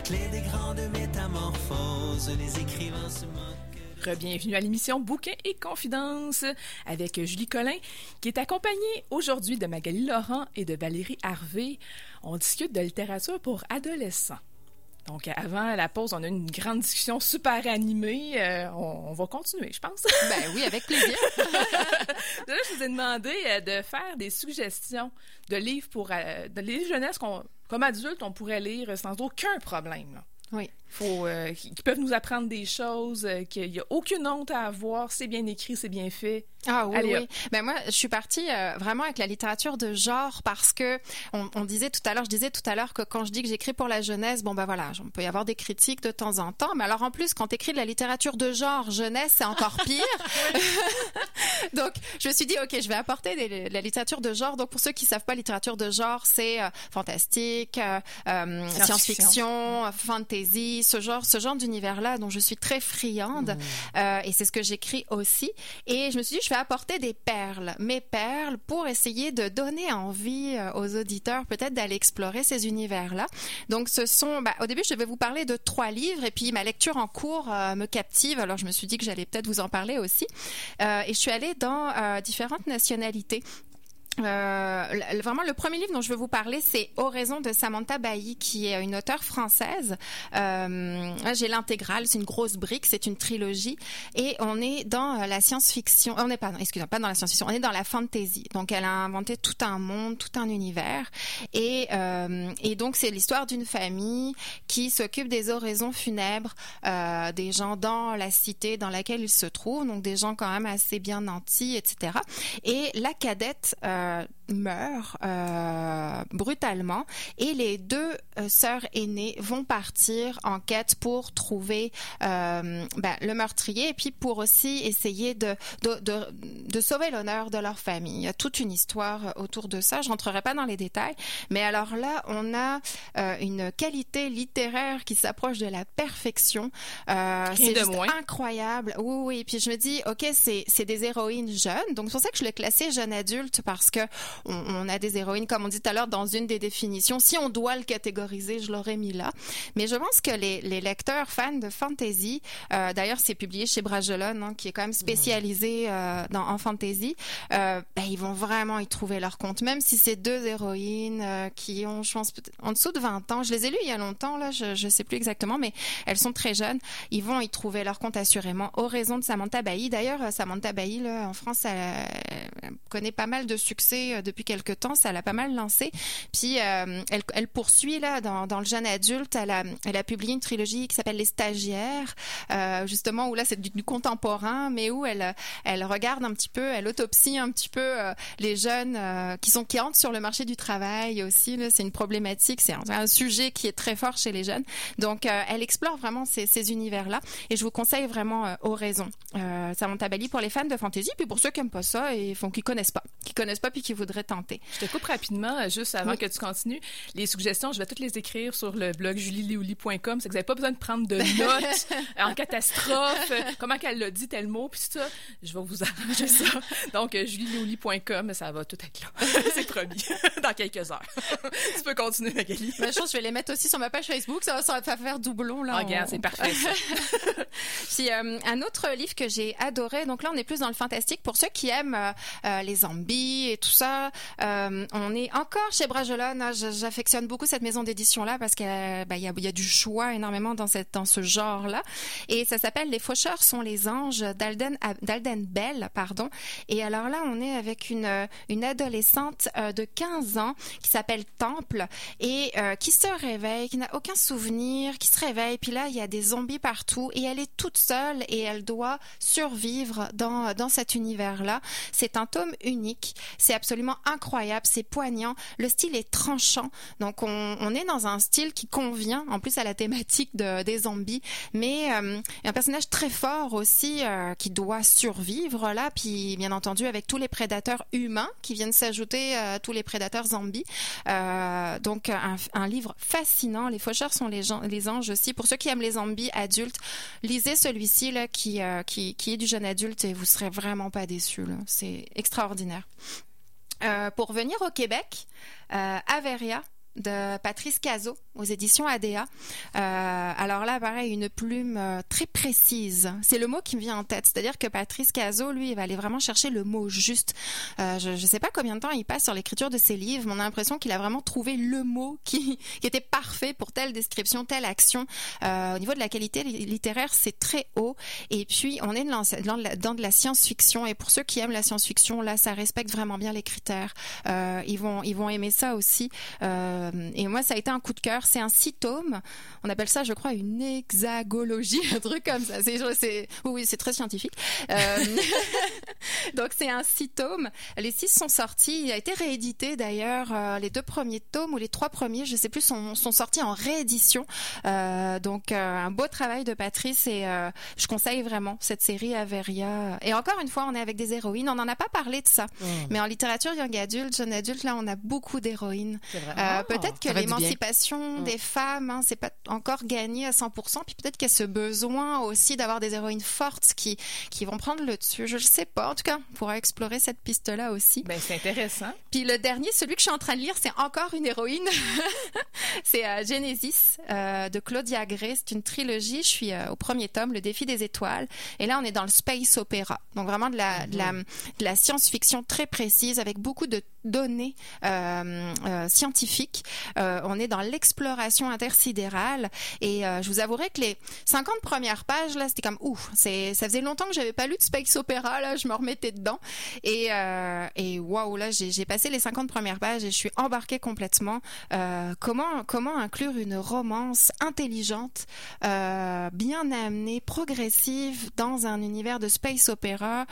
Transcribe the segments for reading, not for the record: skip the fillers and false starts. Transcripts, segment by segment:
clé des grandes métamorphoses, les écrivains se moquent. Re-bienvenue à l'émission Bouquins et Confidences avec Julie Collin, qui est accompagnée aujourd'hui de Magali Laurent et de Valérie Harvey. On discute de littérature pour adolescents. Donc, avant la pause, on a une grande discussion super animée. On va continuer, je pense. Ben oui, avec plaisir. Là, je vous ai demandé de faire des suggestions de livres pour de livres jeunesse comme adultes, on pourrait lire sans aucun problème. Là. Oui. Qui peuvent nous apprendre des choses, qu'il n'y a aucune honte à avoir, c'est bien écrit, c'est bien fait. Ah oui, Allez, oui. Ben moi, je suis partie vraiment avec la littérature de genre parce que je disais tout à l'heure que quand je dis que j'écris pour la jeunesse, bon ben voilà, on peut y avoir des critiques de temps en temps, mais alors en plus, quand tu écris de la littérature de genre jeunesse, c'est encore pire. Donc, je me suis dit, ok, je vais apporter de la littérature de genre. Donc, pour ceux qui savent pas, littérature de genre, c'est fantastique, science-fiction, fantasy, ce genre d'univers-là dont je suis très friande, et c'est ce que j'écris aussi. Et je me suis dit, je vais apporter mes perles, pour essayer de donner envie aux auditeurs peut-être d'aller explorer ces univers-là. Donc, ce sont, au début, je vais vous parler de 3 livres, et puis ma lecture en cours me captive. Alors, je me suis dit que j'allais peut-être vous en parler aussi. Et je suis allée dans différentes nationalités. Vraiment, le premier livre dont je veux vous parler, c'est Oraison de Samantha Bailly, qui est une auteure française. J'ai l'intégrale, c'est une grosse brique, c'est une trilogie, et on est dans la science-fiction. On n'est pas, pas dans la science-fiction, on est dans la fantasy. Donc, elle a inventé tout un monde, tout un univers, et donc c'est l'histoire d'une famille qui s'occupe des oraisons funèbres des gens dans la cité dans laquelle ils se trouvent, donc des gens quand même assez bien nantis, etc. Et la cadette meurt brutalement, et les 2 sœurs aînées vont partir en quête pour trouver le meurtrier, et puis pour aussi essayer de sauver l'honneur de leur famille. Il y a toute une histoire autour de ça, je rentrerai pas dans les détails, mais alors là, on a une qualité littéraire qui s'approche de la perfection. C'est juste incroyable. Oui, et puis je me dis, ok, c'est des héroïnes jeunes, donc c'est pour ça que je le classais jeune adulte, parce que on a des héroïnes, comme on dit tout à l'heure, dans une des définitions. Si on doit le catégoriser, je l'aurais mis là. Mais je pense que les lecteurs fans de fantasy, d'ailleurs, c'est publié chez Bragelonne, qui est quand même spécialisé en fantasy, ils vont vraiment y trouver leur compte. Même si c'est 2 héroïnes qui ont, je pense, en dessous de 20 ans. Je les ai lues il y a longtemps, là, je sais plus exactement, mais elles sont très jeunes. Ils vont y trouver leur compte assurément. Oraison de Samantha Bailly. D'ailleurs, Samantha Bailly, là, en France, elle connaît pas mal de succès depuis quelque temps, ça l'a pas mal lancé. Puis elle poursuit là dans le jeune adulte. Elle a publié une trilogie qui s'appelle Les Stagiaires, justement, où là c'est du contemporain, mais où elle regarde un petit peu, elle autopsie un petit peu les jeunes qui entrent sur le marché du travail aussi. Là, c'est une problématique, c'est un sujet qui est très fort chez les jeunes. Donc elle explore vraiment ces univers-là, et je vous conseille vraiment Oraison. Samantha Bailly pour les fans de fantasy, puis pour ceux qui aiment pas ça et qui connaissent pas puis qui voudraient tenter. Je te coupe rapidement, juste avant que tu continues. Les suggestions, je vais toutes les écrire sur le blog julieleouli.com. C'est que vous n'avez pas besoin de prendre de notes en catastrophe, comment qu'elle l'a dit, tel mot, puis tout ça. Je vais vous arranger ça. Donc, julieleouli.com, ça va tout être là. C'est promis. Dans quelques heures. Tu peux continuer, Magali. Ma chance, je vais les mettre aussi sur ma page Facebook. Ça va faire doublon, là. Regarde, c'est parfait, ça. Puis, un autre livre que j'ai adoré, donc là, on est plus dans le fantastique. Pour ceux qui aiment les zombies et tout ça, on est encore chez Bragelonne. J'affectionne beaucoup cette maison d'édition-là parce qu'il y a du choix énormément dans ce genre-là. Et ça s'appelle Les Faucheurs sont les anges d'Alden Bell, pardon. Et alors là, on est avec une adolescente de 15 ans qui s'appelle Temple, et qui se réveille, qui n'a aucun souvenir, qui se réveille. Puis là, il y a des zombies partout, et elle est toute seule, et elle doit survivre dans cet univers-là. C'est un tome unique. C'est absolument incroyable, c'est poignant. Le style est tranchant, donc on est dans un style qui convient en plus à la thématique des zombies, mais un personnage très fort aussi qui doit survivre là, puis bien entendu avec tous les prédateurs humains qui viennent s'ajouter à tous les prédateurs zombies. Donc un livre fascinant. Les Faucheurs sont les anges aussi. Pour ceux qui aiment les zombies adultes, lisez celui-ci là qui est du jeune adulte, et vous serez vraiment pas déçus là. C'est extraordinaire. Pour venir au Québec, Averia de Patrice Cazot aux éditions ADA. Alors là, pareil, une plume très précise. C'est le mot qui me vient en tête. C'est-à-dire que Patrice Cazot, lui, il va aller vraiment chercher le mot juste. Je ne sais pas combien de temps il passe sur l'écriture de ses livres, mais on a l'impression qu'il a vraiment trouvé le mot qui était parfait pour telle description, telle action. Au niveau de la qualité littéraire, c'est très haut. Et puis, on est dans de la science-fiction. Et pour ceux qui aiment la science-fiction, là, ça respecte vraiment bien les critères. Ils vont aimer ça aussi. Et moi, ça a été un coup de cœur. C'est un 6 tomes. On appelle ça, je crois, une hexagologie, un truc comme ça. Oui, c'est très scientifique. Donc, c'est un 6 tomes. Les 6 sont sortis. Il a été réédité, d'ailleurs. Les 2 premiers tomes ou les 3 premiers, je sais plus, sont sortis en réédition. Donc, un beau travail de Patrice et je conseille vraiment cette série Averia. Et encore une fois, on est avec des héroïnes. On n'en a pas parlé de ça. Mais en littérature young adulte, jeune adulte, là, on a beaucoup d'héroïnes. Peut-être que l'émancipation des femmes, c'est pas encore gagné à 100%, puis peut-être qu'il y a ce besoin aussi d'avoir des héroïnes fortes qui vont prendre le dessus. Je le sais pas. En tout cas, on pourra explorer cette piste-là aussi. Ben, c'est intéressant. Puis le dernier, celui que je suis en train de lire, c'est encore une héroïne. C'est Genesis de Claudia Gray. C'est une trilogie. Je suis au premier tome, Le défi des étoiles. Et là, on est dans le space opéra. Donc vraiment de la science-fiction très précise avec beaucoup de données scientifiques. On est dans l'exploration intersidérale et je vous avouerai que les 50 premières pages là, c'était comme ça faisait longtemps que j'avais pas lu de space opéra, là je me remettais dedans et waouh, là j'ai passé les 50 premières pages et je suis embarquée complètement. Comment inclure une romance intelligente, bien amenée, progressive dans un univers de space opéra.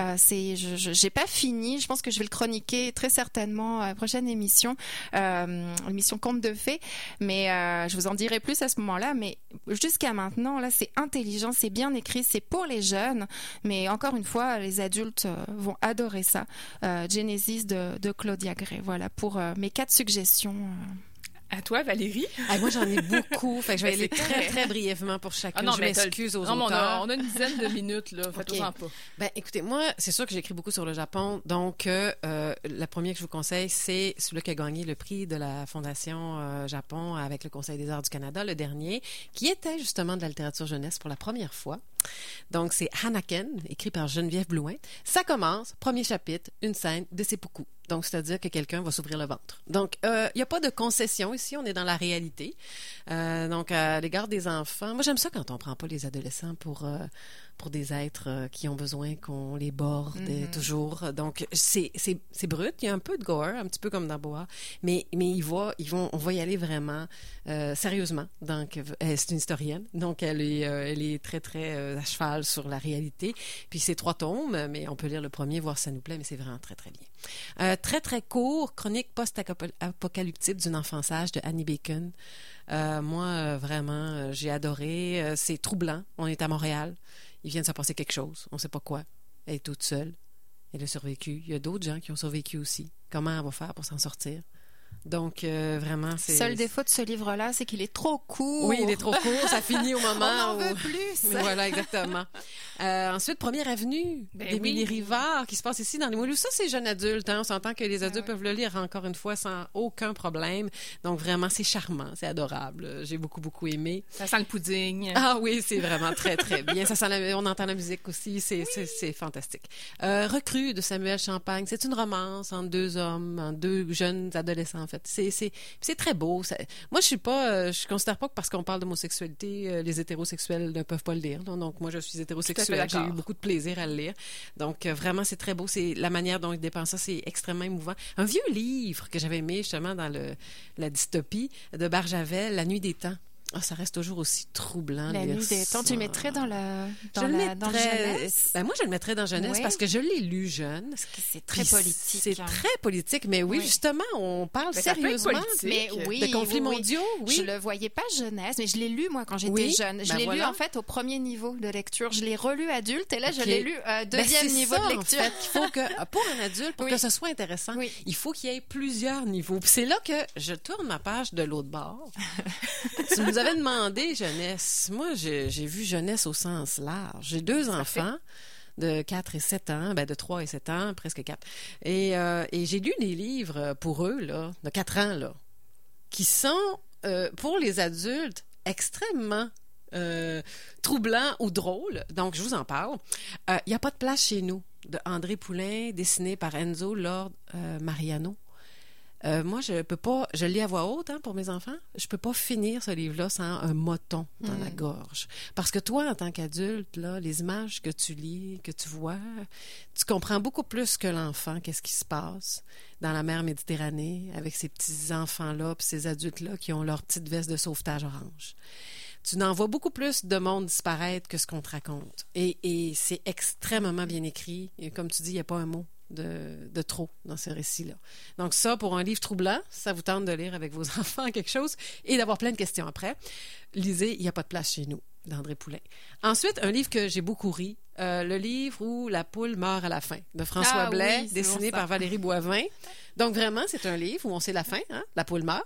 J'ai pas fini, je pense que je vais le chroniquer très certainement à la prochaine émission, émission Contes de fées, mais je vous en dirai plus à ce moment-là. Mais jusqu'à maintenant, là, c'est intelligent, c'est bien écrit, c'est pour les jeunes, mais encore une fois, les adultes vont adorer ça. Genesis de Claudia Gray. Voilà pour mes 4 suggestions. À toi, Valérie? Moi, j'en ai beaucoup. Fait que je vais aller très, très brièvement pour chacune. Je m'excuse aux auteurs. On a une dizaine de minutes, là. Faites-en pas. Ben, écoutez, moi, c'est sûr que j'écris beaucoup sur le Japon. Donc, la première que je vous conseille, c'est celui qui a gagné le prix de la Fondation Japon avec le Conseil des arts du Canada, le dernier, qui était justement de la littérature jeunesse pour la première fois. Donc, c'est Hanaken, écrit par Geneviève Blouin. Ça commence, premier chapitre, une scène de seppuku. Donc, c'est-à-dire que quelqu'un va s'ouvrir le ventre. Donc, il n'y a pas de concession ici, on est dans la réalité. Donc, à l'égard des enfants, moi, j'aime ça quand on ne prend pas les adolescents pour des êtres qui ont besoin qu'on les borde toujours. Donc, c'est brut, il y a un peu de gore, un petit peu comme dans Boa, mais on va y aller vraiment sérieusement. Donc, c'est une historienne, donc elle est très, très à cheval sur la réalité. Puis, c'est 3 tomes, mais on peut lire le premier, voir si ça nous plaît, mais c'est vraiment très, très bien. Très, très court, chronique post-apocalyptique d'une enfant sage de Annie Bacon. Moi, vraiment, j'ai adoré. C'est troublant. On est à Montréal. Il vient de se passer quelque chose. On ne sait pas quoi. Elle est toute seule. Elle a survécu. Il y a d'autres gens qui ont survécu aussi. Comment elle va faire pour s'en sortir? Donc, vraiment, c'est... Seul défaut de ce livre-là, c'est qu'il est trop court. Oui, il est trop court. Ça finit au moment on n'en veut plus. Voilà, exactement. Ensuite, Première Avenue d'Émilie Rivard, qui se passe ici dans les Moulous. Ça, c'est jeune adulte. On s'entend que les adultes peuvent le lire encore une fois sans aucun problème. Donc, vraiment, c'est charmant. C'est adorable. J'ai beaucoup, beaucoup aimé. Ça sent le pudding. Ah oui, c'est vraiment très, très bien. On entend la musique aussi. C'est fantastique. Recrue de Samuel Champagne. C'est une romance entre 2 hommes, entre 2 jeunes adolescents, en fait. C'est très beau. Moi, je considère pas que parce qu'on parle d'homosexualité, les hétérosexuels ne peuvent pas le lire. Donc, moi, je suis hétérosexuelle. J'ai eu beaucoup de plaisir à le lire. Donc, vraiment, c'est très beau. C'est la manière dont il dépeint ça, c'est extrêmement émouvant. Un vieux livre que j'avais aimé, justement, dans la dystopie de Barjavel, La nuit des temps. Ça reste toujours aussi troublant. La nuit des temps, tu le mettrais dans le jeunesse? Ben moi, je le mettrais dans jeunesse parce que je l'ai lu jeune. Parce que c'est très politique. C'est très politique, mais oui, justement, on parle sérieusement de conflits mondiaux. Oui. Je le voyais pas jeunesse, mais je l'ai lu, moi, quand j'étais jeune. Je l'ai lu, en fait, au premier niveau de lecture. Je l'ai relu adulte et là, je l'ai lu deuxième niveau de lecture. En fait, il faut que, pour un adulte, pour que ce soit intéressant, il faut qu'il y ait plusieurs niveaux. Puis c'est là que je tourne ma page de l'autre bord. Tu nous avais demandé jeunesse. Moi, j'ai vu jeunesse au sens large. J'ai 2 enfants de 4 et 7 ans, de 3 et 7 ans, presque 4. Et j'ai lu des livres pour eux, là, de 4 ans, là. qui sont, pour les adultes, extrêmement troublants ou drôles. Donc, je vous en parle. Il n'y a pas de place chez nous, de André Poulain, dessiné par Enzo Lord Mariano. Moi, je peux pas, je le lis à voix haute pour mes enfants, je peux pas finir ce livre-là sans un moton dans la gorge. Parce que toi, en tant qu'adulte, là, les images que tu lis, que tu vois, tu comprends beaucoup plus que l'enfant qu'est-ce qui se passe dans la mer Méditerranée avec ces petits enfants-là puis ces adultes-là qui ont leur petite veste de sauvetage orange. Tu n'en vois beaucoup plus de monde disparaître que ce qu'on te raconte. Et c'est extrêmement bien écrit. Et comme tu dis, il n'y a pas un mot de trop dans ce récit-là. Donc ça, pour un livre troublant, ça vous tente de lire avec vos enfants quelque chose et d'avoir plein de questions après. Lisez « Il n'y a pas de place chez nous » d'André Poulain. Ensuite, un livre que j'ai beaucoup ri, le livre où la poule meurt à la fin, de François Blais, dessiné par Valérie Boivin. Donc vraiment, c'est un livre où on sait la fin, la poule meurt.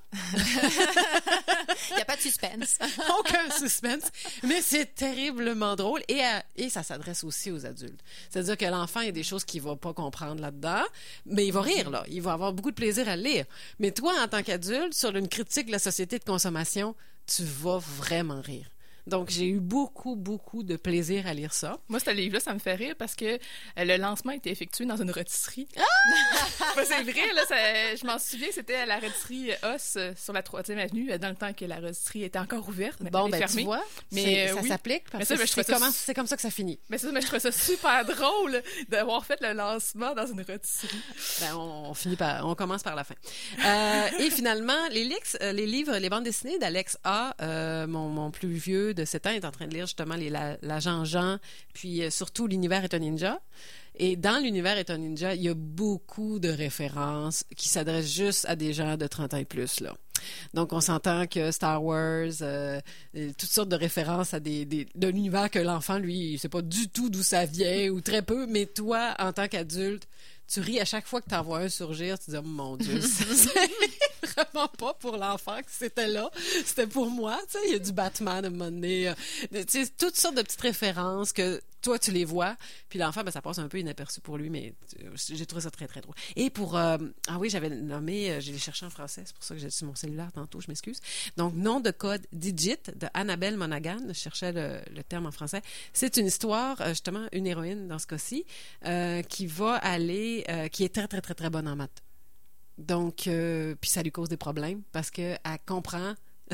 Il n'y a pas de suspense. Aucun suspense, mais c'est terriblement drôle et ça s'adresse aussi aux adultes. C'est-à-dire que l'enfant, il y a des choses qu'il ne va pas comprendre là-dedans, mais il va rire, là. Il va avoir beaucoup de plaisir à le lire. Mais toi, en tant qu'adulte, sur une critique de la société de consommation, tu vas vraiment rire. Donc, j'ai eu beaucoup, beaucoup de plaisir à lire ça. Moi, ce livre-là, ça me fait rire parce que le lancement a été effectué dans une rôtisserie. C'est vrai, là, je m'en souviens, c'était à la rôtisserie Os sur la 3e avenue, dans le temps que la rôtisserie était encore ouverte. Bon, ben fermée. Tu vois, mais ça s'applique parce que c'est comme ça que ça finit. Mais je trouvais ça super drôle d'avoir fait le lancement dans une rôtisserie. Ben, on commence par la fin. Et finalement, les livres, les bandes dessinées d'Alex A, mon plus vieux de 7 ans, est en train de lire justement l'agent Jean, puis surtout l'univers est un ninja. Et dans l'univers est un ninja, il y a beaucoup de références qui s'adressent juste à des gens de 30 ans et plus, là. Donc, on s'entend que Star Wars, toutes sortes de références à de l'univers que l'enfant, lui, il sait pas du tout d'où ça vient, ou très peu, mais toi, en tant qu'adulte, tu ris à chaque fois que tu en vois un surgir, tu dis « Oh mon Dieu, c'est vraiment pas pour l'enfant que c'était là, c'était pour moi. » Tu sais, il y a du Batman à un moment donné, tu sais, toutes sortes de petites références que toi, tu les vois, puis l'enfant, ben, ça passe un peu inaperçu pour lui, mais j'ai trouvé ça très, très drôle. Et pour... j'avais nommé, je l'ai cherché en français, c'est pour ça que j'ai sur mon cellulaire tantôt, je m'excuse. Donc, Nom de code Digit de Annabelle Monaghan, je cherchais le terme en français. C'est une histoire, justement, une héroïne dans ce cas-ci, qui va aller... qui est très, très, très, très bonne en maths. Donc, puis ça lui cause des problèmes parce qu'elle comprend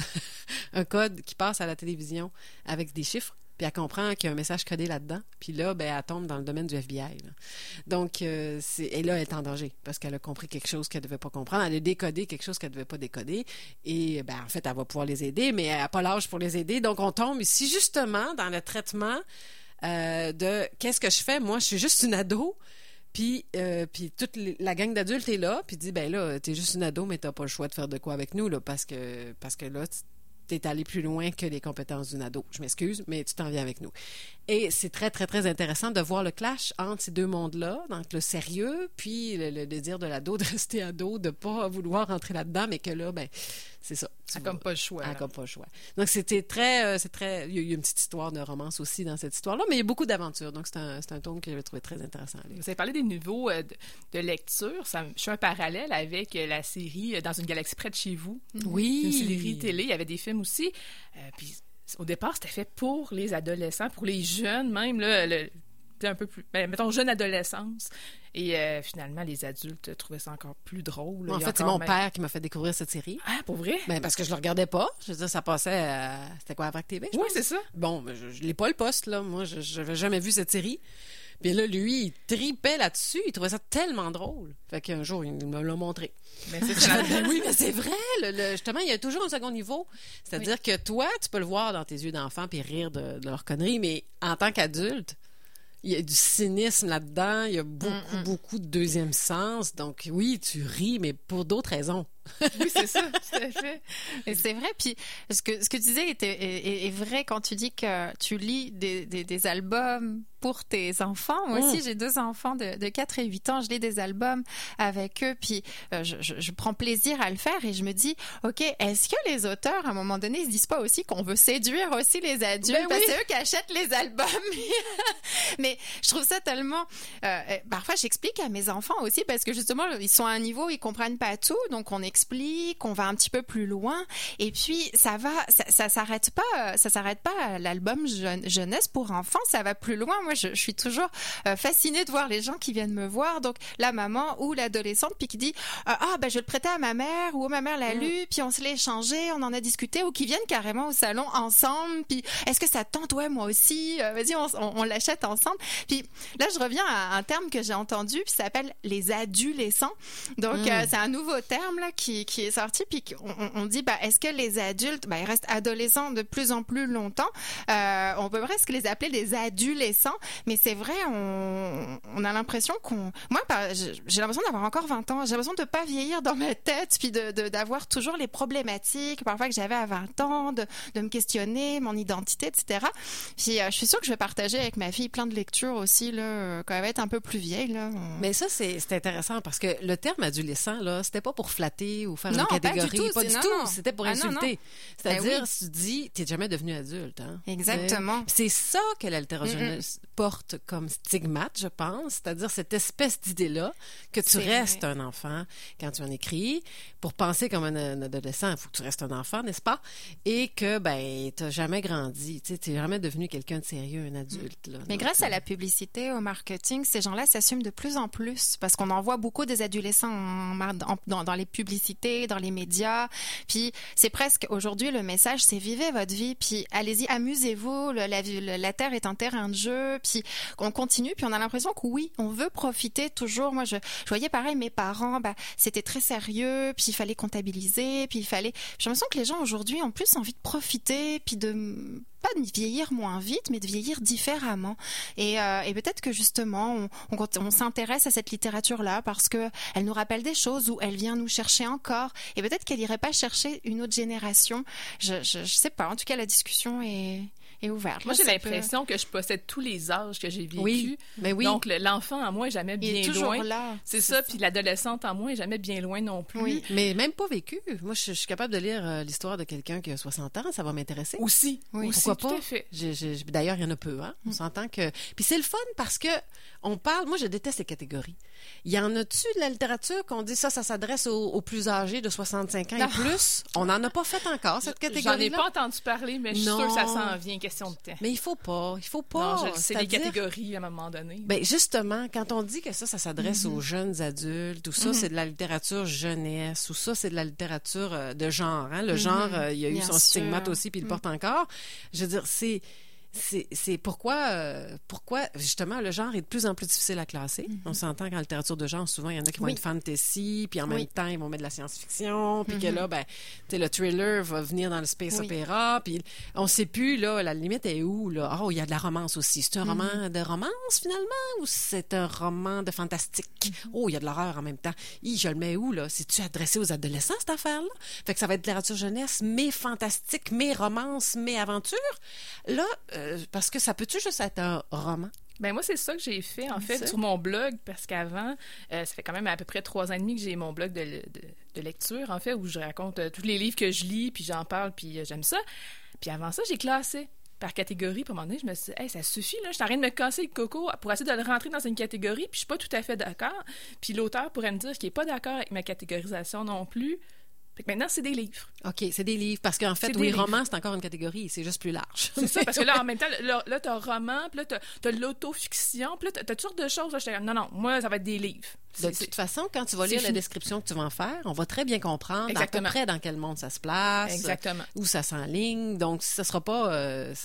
un code qui passe à la télévision avec des chiffres, puis elle comprend qu'il y a un message codé là-dedans, puis là, ben, elle tombe dans le domaine du FBI, là. Donc, et là, elle est en danger parce qu'elle a compris quelque chose qu'elle ne devait pas comprendre. Elle a décodé quelque chose qu'elle ne devait pas décoder et, ben, en fait, elle va pouvoir les aider, mais elle n'a pas l'âge pour les aider. Donc, on tombe ici, justement, dans le traitement de qu'est-ce que je fais? Moi, je suis juste une ado. Puis toute la gang d'adultes est là, puis dit, ben là, t'es juste une ado, mais t'as pas le choix de faire de quoi avec nous, là, parce que là, t'es allé plus loin que les compétences d'une ado. Je m'excuse, mais tu t'en viens avec nous. Et c'est très, très, très intéressant de voir le clash entre ces deux mondes-là, donc le sérieux, puis le désir de l'ado de rester ado, de pas vouloir rentrer là-dedans, mais que là, ben, c'est ça. Elle n'a comme pas le choix. Elle n'a comme pas le choit. Donc, c'était très... il y a une petite histoire de romance aussi dans cette histoire-là, mais il y a beaucoup d'aventures. Donc, c'est un tome que j'avais trouvé très intéressant à lire. Vous avez parlé des niveaux de lecture. Je fais un parallèle avec la série Dans une galaxie près de chez vous. Oui. Une série télé. Il y avait des films aussi. Puis, au départ, c'était fait pour les adolescents, pour les jeunes même, là, un peu plus... Ben, mettons, jeune adolescence. Et finalement, les adultes trouvaient ça encore plus drôle. En fait, c'est mon père qui m'a fait découvrir cette série. Ah, pour vrai? Ben, parce que je le regardais pas. Je veux dire, ça passait à... C'était quoi, à VRAC TV? Oui, c'est ça. Bon, ben, je l'ai pas le poste, là. Moi, je n'avais jamais vu cette série. Puis là, lui, il tripait là-dessus. Il trouvait ça tellement drôle. Fait qu'un jour, il me l'a montré. Mais c'est ça. Ben oui, mais c'est vrai. Justement, il y a toujours un second niveau. C'est-à-dire que toi, tu peux le voir dans tes yeux d'enfant puis rire de leur connerie, mais en tant qu'adulte, il y a du cynisme là-dedans, il y a beaucoup de deuxième sens. Donc oui, tu ris, mais pour d'autres raisons. Oui, c'est ça, tout à fait. Et c'est vrai, puis ce que tu disais est vrai quand tu dis que tu lis des albums pour tes enfants. Moi aussi, j'ai 2 enfants de 4 et 8 ans, je lis des albums avec eux, puis je prends plaisir à le faire et je me dis, OK, est-ce que les auteurs, à un moment donné, ils se disent pas aussi qu'on veut séduire aussi les adultes? Ben parce que oui. c'est eux qui achètent les albums. Mais je trouve ça tellement... parfois, j'explique à mes enfants aussi parce que justement, ils sont à un niveau, ils comprennent pas tout, donc on écrit explique, on va un petit peu plus loin, et puis ça s'arrête pas à l'album jeunesse pour enfants, ça va plus loin. Moi, je suis toujours fascinée de voir les gens qui viennent me voir, donc la maman ou l'adolescente, puis qui dit je vais le prêter à ma mère, ou ma mère l'a lu, puis on se l'est échangé, on en a discuté, ou qui viennent carrément au salon ensemble, puis est-ce que ça tente? Ouais, moi aussi, vas-y, on l'achète ensemble. Puis là, je reviens à un terme que j'ai entendu, puis ça s'appelle les adolescents. Donc, c'est un nouveau terme là qui est sorti, puis on dit, est-ce que les adultes, ils restent adolescents de plus en plus longtemps? On peut presque les appeler des adolescents, mais c'est vrai, on a l'impression moi, j'ai l'impression d'avoir encore 20 ans, j'ai l'impression de pas vieillir dans ma tête, puis d'avoir toujours les problématiques, parfois que j'avais à 20 ans, de me questionner, mon identité, etc. Puis, je suis sûre que je vais partager avec ma fille plein de lectures aussi, là, quand elle va être un peu plus vieille, là. Mais ça, c'est intéressant parce que le terme adolescent, là, c'était pas pour flatter ou faire non, une catégorie. Pas du tout. C'était pour insulter. Non. C'est-à-dire, si tu dis, t'es jamais devenu adulte, hein. Exactement. C'est ça que l'haltérojeunesse porte comme stigmate, je pense. C'est-à-dire cette espèce d'idée-là que tu restes un enfant quand tu en écris. Pour penser comme un adolescent, il faut que tu restes un enfant, n'est-ce pas? Et que, t'as jamais grandi. Tu sais, t'es jamais devenu quelqu'un de sérieux, un adulte, là. Mais grâce à la publicité, au marketing, ces gens-là s'assument de plus en plus parce qu'on en voit beaucoup des adolescents dans les publicités, dans les médias. Puis c'est presque, aujourd'hui, le message, c'est vivez votre vie, puis allez-y, amusez-vous, la Terre est un terrain de jeu, puis on continue, puis on a l'impression que oui, on veut profiter toujours. Moi, je voyais pareil, mes parents, c'était très sérieux, puis il fallait comptabiliser, puis j'ai l'impression que les gens aujourd'hui ont plus envie de profiter, puis pas de vieillir moins vite, mais de vieillir différemment. Et peut-être que justement, on s'intéresse à cette littérature-là parce que elle nous rappelle des choses ou elle vient nous chercher encore. Et peut-être qu'elle irait pas chercher une autre génération. Je sais pas. En tout cas, la discussion est ouverte. Moi, j'ai l'impression que je possède tous les âges que j'ai vécu. Oui, mais oui. Donc, l'enfant en moi est jamais bien loin. Il est toujours là. C'est ça. Puis l'adolescente en moi est jamais bien loin non plus. Oui. Mais même pas vécu. Moi, je suis capable de lire l'histoire de quelqu'un qui a 60 ans. Ça va m'intéresser. Aussi. Oui. Pourquoi pas? Tout à fait. D'ailleurs, il y en a peu, hein. On s'entend que... Puis c'est le fun parce que on parle... Moi, je déteste les catégories. Il y en a-tu de la littérature qu'on dit ça s'adresse aux plus âgés de 65 ans et plus? On n'en a pas fait encore, cette catégorie-là. J'en ai pas entendu parler, mais je suis sûre que ça s'en vient, question de temps. Mais il faut pas. Non, je le sais, les catégories à un moment donné. Justement, quand on dit que ça s'adresse aux jeunes adultes, ou ça, c'est de la littérature jeunesse, ou ça, c'est de la littérature de genre, hein. Le genre, il y a eu son stigmate aussi, puis il le porte encore. Je veux dire, c'est pourquoi justement le genre est de plus en plus difficile à classer. On s'entend qu'en littérature de genre, souvent il y en a qui vont être fantasy, puis en même temps ils vont mettre de la science-fiction, puis que là le thriller va venir dans le space opéra, puis on sait plus là la limite est où là. Oh, il y a de la romance aussi. C'est un roman de romance finalement ou c'est un roman de fantastique? Oh, il y a de l'horreur en même temps. Je le mets où là? C'est-tu adressé aux adolescents cette affaire-là? Fait que ça va être littérature jeunesse, mais fantastique, mais romance, mais aventure. Là, parce que ça peut-tu juste être un roman? Moi, c'est ça que j'ai fait, en fait, sur mon blog, parce qu'avant, ça fait quand même à peu près 3 ans et demi que j'ai mon blog de lecture, en fait, où je raconte tous les livres que je lis, puis j'en parle, puis j'aime ça. Puis avant ça, j'ai classé par catégorie. Puis à un moment donné, je me suis dit, ça suffit, là, je suis en train de me casser le coco pour essayer de le rentrer dans une catégorie, puis je suis pas tout à fait d'accord. Puis l'auteur pourrait me dire qu'il est pas d'accord avec ma catégorisation non plus. Fait que maintenant, c'est des livres. OK, c'est des livres. Parce qu'en fait, roman, c'est encore une catégorie. C'est juste plus large. C'est ça, parce que là, en même temps, là t'as roman, puis là, t'as l'autofiction, puis là, t'as toutes sortes de choses. Là, j'étais comme, non, moi, ça va être des livres. De toute façon, quand tu vas lire la description que tu vas en faire, on va très bien comprendre à peu près dans quel monde ça se place, où ça s'enligne. Donc, ça sera pas,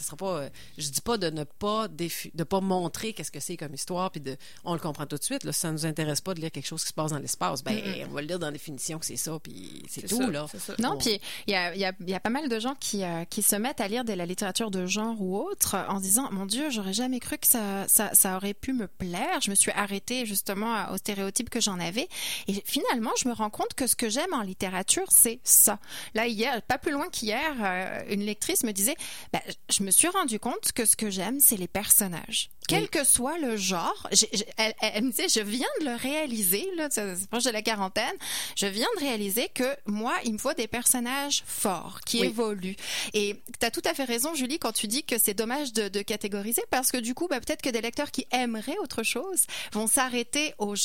je dis pas de ne pas de pas montrer qu'est-ce que c'est comme histoire, puis on le comprend tout de suite. Là, si ça nous intéresse pas de lire quelque chose qui se passe dans l'espace, on va le lire dans la définition que c'est ça, puis c'est tout ça, là. Ça. Non, puis il y a pas mal de gens qui se mettent à lire de la littérature de genre ou autre en se disant, mon Dieu, j'aurais jamais cru que ça aurait pu me plaire. Je me suis arrêtée justement aux stéréotypes que j'en avais. Et finalement, je me rends compte que ce que j'aime en littérature, c'est ça. Là, hier, pas plus loin qu'hier, une lectrice me disait, je me suis rendu compte que ce que j'aime, c'est les personnages. Quel que soit le genre, elle me disait, je viens de le réaliser, là, c'est proche de la quarantaine, je viens de réaliser que moi, il me faut des personnages forts, qui évoluent. Et tu as tout à fait raison, Julie, quand tu dis que c'est dommage de catégoriser, parce que du coup, peut-être que des lecteurs qui aimeraient autre chose vont s'arrêter au genre,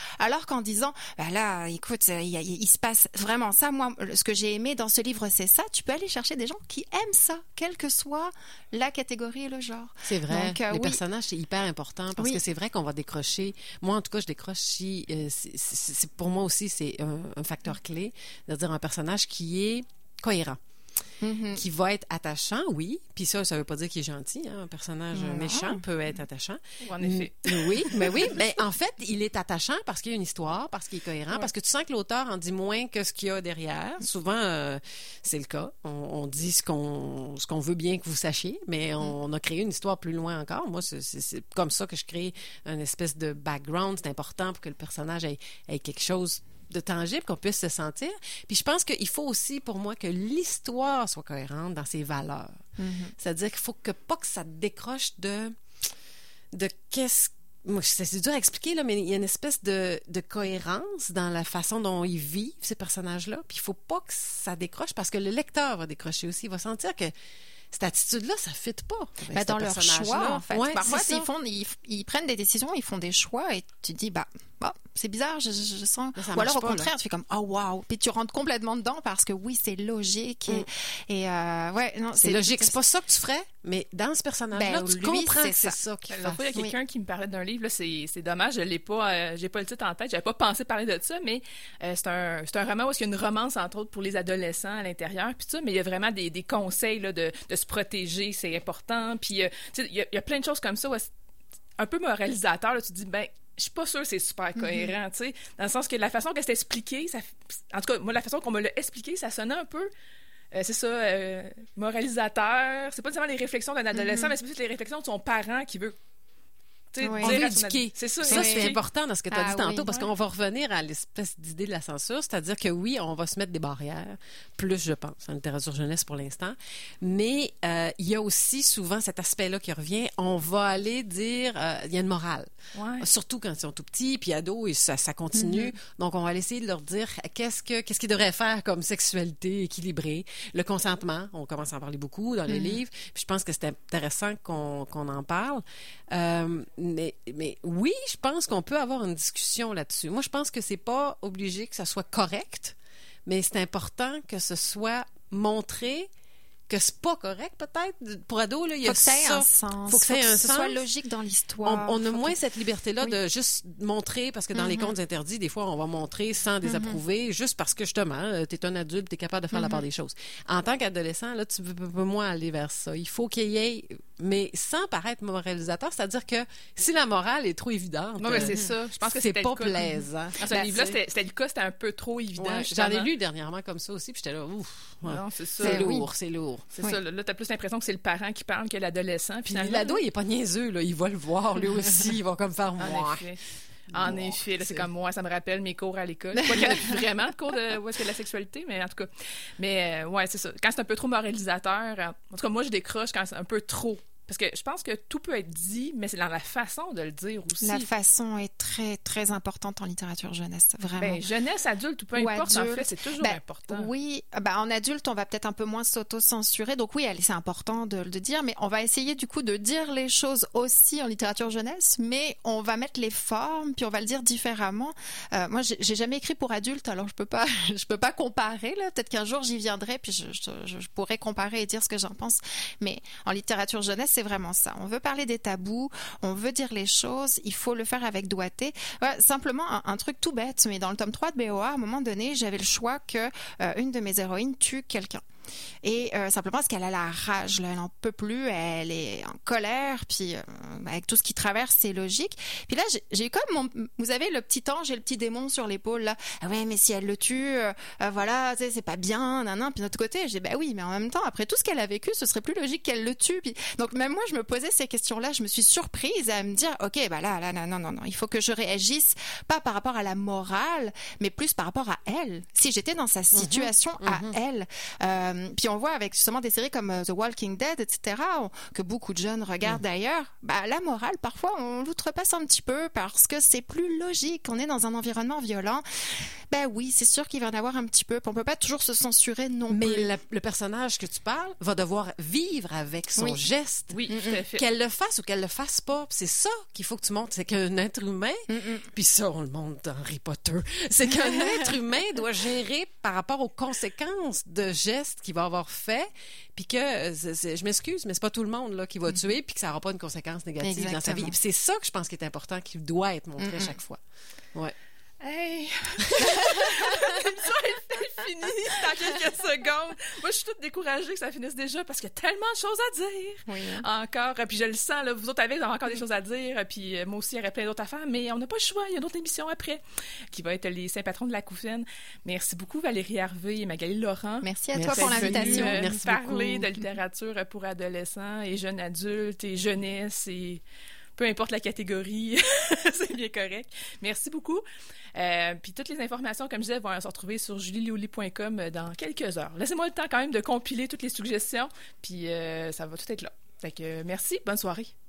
Alors qu'en disant, bah là, écoute, il se passe vraiment ça. Moi, ce que j'ai aimé dans ce livre, c'est ça. Tu peux aller chercher des gens qui aiment ça, quelle que soit la catégorie et le genre. C'est vrai. Donc, les personnages, c'est hyper important parce que c'est vrai qu'on va décrocher. Moi, en tout cas, je décroche si... pour moi aussi, c'est un facteur clé. C'est-à-dire un personnage qui est cohérent. Qui va être attachant, oui. Puis ça veut pas dire qu'il est gentil. Hein. Un personnage méchant peut être attachant. En effet. Oui. Mais en fait, il est attachant parce qu'il y a une histoire, parce qu'il est cohérent, parce que tu sens que l'auteur en dit moins que ce qu'il y a derrière. Souvent, c'est le cas. On dit ce qu'on veut bien que vous sachiez, mais on a créé une histoire plus loin encore. Moi, c'est comme ça que je crée une espèce de background. C'est important pour que le personnage ait quelque chose de tangible, qu'on puisse se sentir. Puis je pense qu'il faut aussi, pour moi, que l'histoire soit cohérente dans ses valeurs. C'est-à-dire qu'il faut pas que ça décroche de qu'est-ce... Moi, c'est dur à expliquer, là, mais il y a une espèce de cohérence dans la façon dont ils vivent, ces personnages-là. Puis il faut pas que ça décroche, parce que le lecteur va décrocher aussi. Il va sentir que cette attitude-là, ça ne fit pas. Dans leur choix, en fait. Ouais, parfois, ils prennent des décisions, ils font des choix, et tu te dis, c'est bizarre, je sens. Ou alors, au contraire, tu fais comme, oh, wow. Puis tu rentres complètement dedans parce que oui, c'est logique. C'est logique. C'est pas ça que tu ferais, mais dans ce personnage-là, tu comprends que c'est ça qu'il fait. Il y a quelqu'un qui me parlait d'un livre, là, c'est dommage, je l'ai pas, j'ai pas le titre en tête, j'avais pas pensé parler de ça, mais c'est un roman où il y a une romance, entre autres, pour les adolescents à l'intérieur, puis ça, mais il y a vraiment des conseils là, de se protéger, c'est important, puis il y a plein de choses comme ça, un peu moralisateur, là, tu te dis, je suis pas sûre que c'est super cohérent, tu sais, dans le sens que la façon que c'est expliqué, en tout cas, moi, la façon qu'on me l'a expliqué, ça sonnait un peu, c'est ça, moralisateur, c'est pas nécessairement les réflexions d'un adolescent, mais c'est plus les réflexions de son parent qui veut... On veut éduquer. C'est ça, c'est important dans ce que tu as dit tantôt, parce qu'on va revenir à l'espèce d'idée de la censure, c'est-à-dire que oui, on va se mettre des barrières, plus je pense, en littérature jeunesse pour l'instant, mais il y a aussi souvent cet aspect-là qui revient, on va aller dire, il y a une morale, surtout quand ils sont tout petits, puis ados, et ça continue, donc on va essayer de leur dire qu'est-ce qu'ils devraient faire comme sexualité équilibrée, le consentement, on commence à en parler beaucoup dans les livres, puis je pense que c'est intéressant qu'on en parle, mais oui, je pense qu'on peut avoir une discussion là-dessus. Moi, je pense que c'est pas obligé que ça soit correct, mais c'est important que ce soit montré que c'est pas correct, peut-être. Pour ados, là, il y a ça. Faut que ça ait un sens. Ce soit logique dans l'histoire. On a moins cette liberté-là de juste montrer, parce que dans les contes interdits, des fois, on va montrer sans désapprouver, juste parce que, justement, t'es un adulte, t'es capable de faire la part des choses. En tant qu'adolescent, là, tu peux moins aller vers ça. Il faut qu'il y ait... Mais sans paraître moralisateur, c'est-à-dire que si la morale est trop évidente... Non, mais c'est ça. Je pense que c'est pas plaisant. Dans ce livre-là, c'était le cas, c'était un peu trop évident. Ouais, j'en ai lu dernièrement comme ça aussi, puis j'étais là, ouf. Non, c'est ça. C'est lourd, c'est lourd. C'est ça. Là, t'as plus l'impression que c'est le parent qui parle que l'adolescent. Puis l'ado, il est pas niaiseux, là. Il va le voir, lui aussi. Il va comme faire moi. En effet, là, c'est comme moi, ça me rappelle mes cours à l'école. Pas qu'il y a vraiment de cours où est-ce que la sexualité, mais en tout cas. Mais ouais, c'est ça. Quand c'est un peu trop moralisateur, en tout cas, moi, je décroche quand c'est un peu trop. Parce que je pense que tout peut être dit, mais c'est dans la façon de le dire aussi. La façon est très, très importante en littérature jeunesse, vraiment. Jeunesse, adulte ou peu importe, en fait, c'est toujours important. Oui, en adulte, on va peut-être un peu moins s'auto-censurer. Donc oui, c'est important de le dire, mais on va essayer du coup de dire les choses aussi en littérature jeunesse, mais on va mettre les formes, puis on va le dire différemment. Moi, j'ai jamais écrit pour adultes, alors je peux pas comparer, là. Peut-être qu'un jour j'y viendrai, puis je pourrais comparer et dire ce que j'en pense. Mais en littérature jeunesse, c'est vraiment ça. On veut parler des tabous, on veut dire les choses, il faut le faire avec doigté. Ouais, simplement, un truc tout bête, mais dans le tome 3 de BOA, à un moment donné, j'avais le choix que une de mes héroïnes tue quelqu'un. Et simplement parce qu'elle a la rage, là, elle en peut plus, elle est en colère, puis avec tout ce qui traverse, c'est logique. Puis là, j'ai comme vous avez le petit ange et le petit démon sur l'épaule, là. Ah ouais, mais si elle le tue, voilà, c'est pas bien, nan. Puis de l'autre côté, j'ai oui, mais en même temps, après tout ce qu'elle a vécu, ce serait plus logique qu'elle le tue. Puis donc même moi, je me posais ces questions-là, je me suis surprise à me dire, ok, là, non, il faut que je réagisse pas par rapport à la morale, mais plus par rapport à elle. Si j'étais dans sa situation à elle. Puis on voit avec justement des séries comme The Walking Dead, etc., que beaucoup de jeunes regardent d'ailleurs, la morale, parfois, on l'outrepasse un petit peu parce que c'est plus logique. On est dans un environnement violent. Ben oui, c'est sûr qu'il va en avoir un petit peu. Puis on peut pas toujours se censurer non Mais plus. le personnage que tu parles va devoir vivre avec son geste. Oui, tout à fait. Qu'elle le fasse ou qu'elle le fasse pas. Puis c'est ça qu'il faut que tu montres. C'est qu'un être humain, puis ça, on le montre dans Harry Potter, c'est qu'un être humain doit gérer par rapport aux conséquences de gestes qu'il va avoir fait, puis que, je m'excuse, mais c'est pas tout le monde là, qui va tuer, puis que ça n'aura pas une conséquence négative dans sa vie. Et puis c'est ça que je pense qui est important, qui doit être montré à chaque fois. Ouais. Hey! L'émission est finie dans quelques secondes. Moi, je suis toute découragée que ça finisse déjà parce qu'il y a tellement de choses à dire. Oui. Encore. Puis je le sens, là, vous autres avec, vous avez encore des choses à dire. Puis moi aussi, il y aurait plein d'autres affaires, mais on n'a pas le choix. Il y a une autre émission après qui va être les saints patrons de la Couffaine. Merci beaucoup, Valérie Harvey et Magali Laurent. Merci à toi pour l'invitation. Merci parler de littérature pour adolescents et jeunes adultes et jeunesse et peu importe la catégorie, c'est bien correct. Merci beaucoup. Puis toutes les informations, comme je disais, vont se retrouver sur julielioli.com dans quelques heures. Laissez-moi le temps quand même de compiler toutes les suggestions, puis ça va tout être là. Fait que merci, bonne soirée.